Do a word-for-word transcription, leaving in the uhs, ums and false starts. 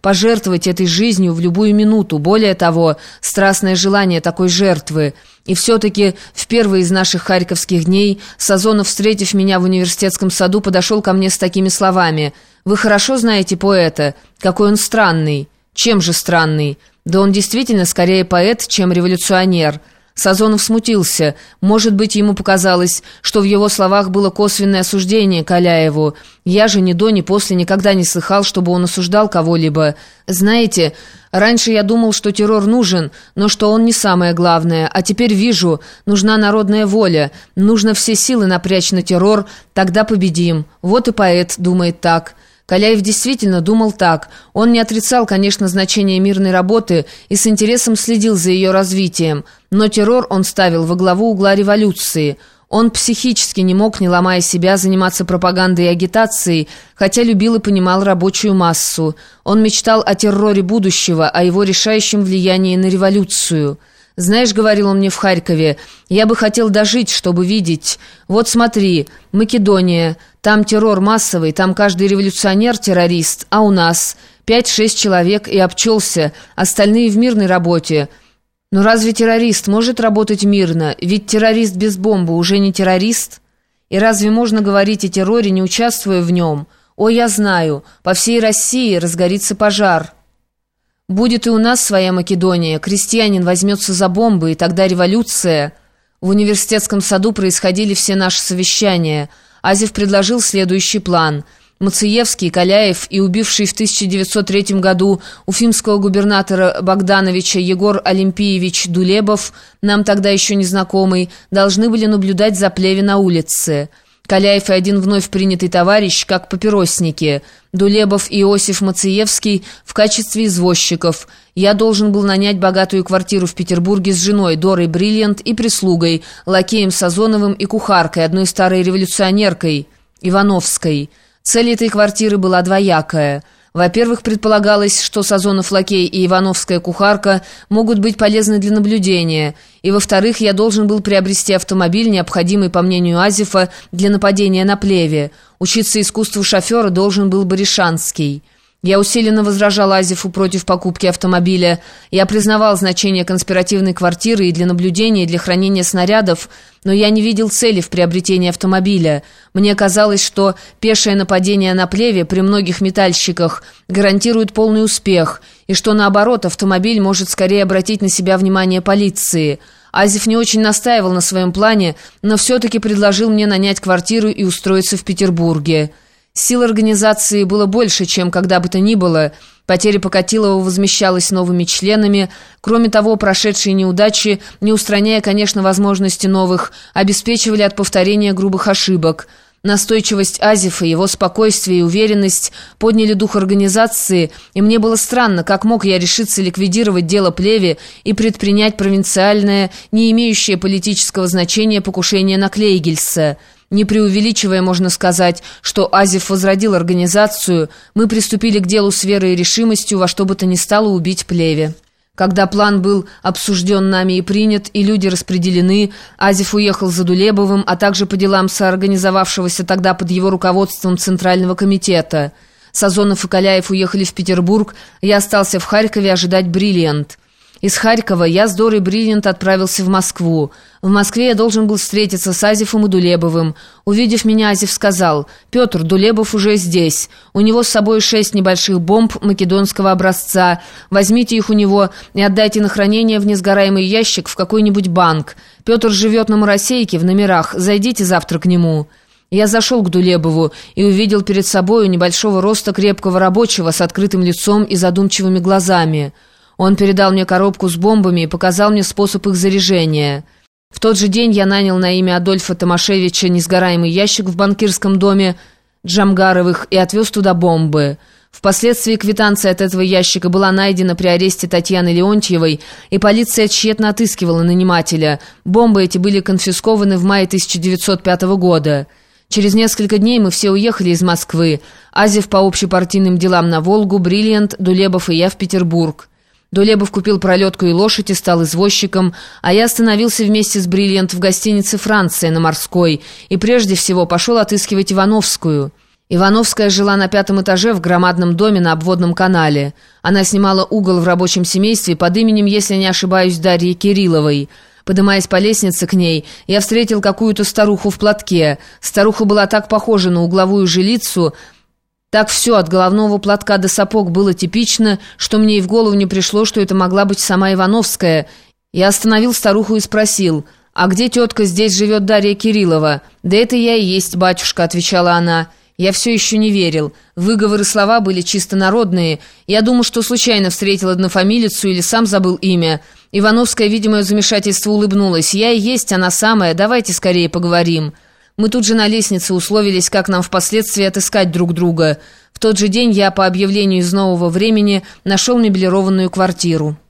пожертвовать этой жизнью в любую минуту, более того, страстное желание такой жертвы. И все-таки в первый из наших харьковских дней Сазонов, встретив меня в университетском саду, подошел ко мне с такими словами: «Вы хорошо знаете поэта? Какой он странный». «Чем же странный?» «Да он действительно скорее поэт, чем революционер». Сазонов смутился. Может быть, ему показалось, что в его словах было косвенное осуждение Каляеву. Я же ни до, ни после никогда не слыхал, чтобы он осуждал кого-либо. Знаете, раньше я думал, что террор нужен, но что он не самое главное. А теперь вижу, нужна народная воля. Нужно все силы напрячь на террор, тогда победим. Вот и поэт думает так». Каляев действительно думал так. Он не отрицал, конечно, значение мирной работы и с интересом следил за ее развитием, но террор он ставил во главу угла революции. Он психически не мог, не ломая себя, заниматься пропагандой и агитацией, хотя любил и понимал рабочую массу. Он мечтал о терроре будущего, о его решающем влиянии на революцию. «Знаешь, — говорил он мне в Харькове, — я бы хотел дожить, чтобы видеть. Вот смотри, Македония, там террор массовый, там каждый революционер террорист, а у нас пять-шесть человек и обчелся, остальные в мирной работе. Но разве террорист может работать мирно? Ведь террорист без бомбы уже не террорист. И разве можно говорить о терроре, не участвуя в нем? О, я знаю, по всей России разгорится пожар». Будет и у нас своя Македония, крестьянин возьмется за бомбы, и тогда революция. В университетском саду происходили все наши совещания. Азев предложил следующий план. Мациевский, Каляев и убивший в тысяча девятьсот третьем году уфимского губернатора Богдановича Егор Олимпиевич Дулебов, нам тогда еще незнакомый, должны были наблюдать за Плеве на улице. Каляев и один вновь принятый товарищ, как папиросники. Дулебов и Иосиф Мациевский в качестве извозчиков. Я должен был нанять богатую квартиру в Петербурге с женой Дорой Бриллиант и прислугой, лакеем Сазоновым и кухаркой, одной старой революционеркой, Ивановской. Цель этой квартиры была двоякая. Во-первых, предполагалось, что Сазонов-лакей и Ивановская кухарка могут быть полезны для наблюдения, и, во-вторых, я должен был приобрести автомобиль, необходимый, по мнению Азефа, для нападения на Плеве. Учиться искусству шофера должен был Баришанский. Я усиленно возражал Азефу против покупки автомобиля. Я признавал значение конспиративной квартиры и для наблюдения, и для хранения снарядов, но я не видел цели в приобретении автомобиля. Мне казалось, что пешее нападение на Плеве при многих метальщиках гарантирует полный успех, и что, наоборот, автомобиль может скорее обратить на себя внимание полиции. Азеф не очень настаивал на своем плане, но все-таки предложил мне нанять квартиру и устроиться в Петербурге. Сил организации было больше, чем когда бы то ни было. Потеря Покатилова возмещалась новыми членами. Кроме того, прошедшие неудачи, не устраняя, конечно, возможности новых, обеспечивали от повторения грубых ошибок. Настойчивость Азефа, его спокойствие и уверенность подняли дух организации, и мне было странно, как мог я решиться ликвидировать дело Плеве и предпринять провинциальное, не имеющее политического значения покушение на Клейгельса. Не преувеличивая, можно сказать, что Азеф возродил организацию, мы приступили к делу с верой и решимостью во что бы то ни стало убить Плеве. Когда план был обсужден нами и принят, и люди распределены, Азеф уехал за Дулебовым, а также по делам соорганизовавшегося тогда под его руководством Центрального комитета. Сазонов и Каляев уехали в Петербург, я остался в Харькове ожидать Бриллиант. Из Харькова я с Дорой Бриллиант отправился в Москву. В Москве я должен был встретиться с Азефом и Дулебовым. Увидев меня, Азеф сказал: «Петр, Дулебов уже здесь. У него с собой шесть небольших бомб македонского образца. Возьмите их у него и отдайте на хранение в несгораемый ящик в какой-нибудь банк. Петр живет на Моросейке в номерах. Зайдите завтра к нему». Я зашел к Дулебову и увидел перед собой небольшого роста крепкого рабочего с открытым лицом и задумчивыми глазами. Он передал мне коробку с бомбами и показал мне способ их заряжения. В тот же день я нанял на имя Адольфа Томашевича несгораемый ящик в банкирском доме Джамгаровых и отвез туда бомбы. Впоследствии квитанция от этого ящика была найдена при аресте Татьяны Леонтьевой, и полиция тщетно отыскивала нанимателя. Бомбы эти были конфискованы в мае тысяча девятьсот пятого года. Через несколько дней мы все уехали из Москвы. Азеф по общепартийным делам на Волгу, Бриллиант, Дулебов и я в Петербург. Дулебов купил пролетку и лошадь и стал извозчиком, а я остановился вместе с Бриллиант в гостинице «Франция» на Морской и прежде всего пошел отыскивать Ивановскую. Ивановская жила на пятом этаже в громадном доме на обводном канале. Она снимала угол в рабочем семействе под именем, если не ошибаюсь, Дарьи Кирилловой. Подымаясь по лестнице к ней, я встретил какую-то старуху в платке. Старуха была так похожа на угловую жилицу, так все от головного платка до сапог было типично, что мне и в голову не пришло, что это могла быть сама Ивановская. Я остановил старуху и спросил: «А где тетка, здесь живет Дарья Кириллова?» «Да это я и есть, батюшка», — отвечала она. Я все еще не верил. Выговоры слова были чисто народные. Я думал, что случайно встретил однофамилицу или сам забыл имя. Ивановская, видимое замешательство, улыбнулась. «Я и есть она самая, давайте скорее поговорим». Мы тут же на лестнице условились, как нам впоследствии отыскать друг друга. В тот же день я по объявлению из «Нового времени» нашел меблированную квартиру.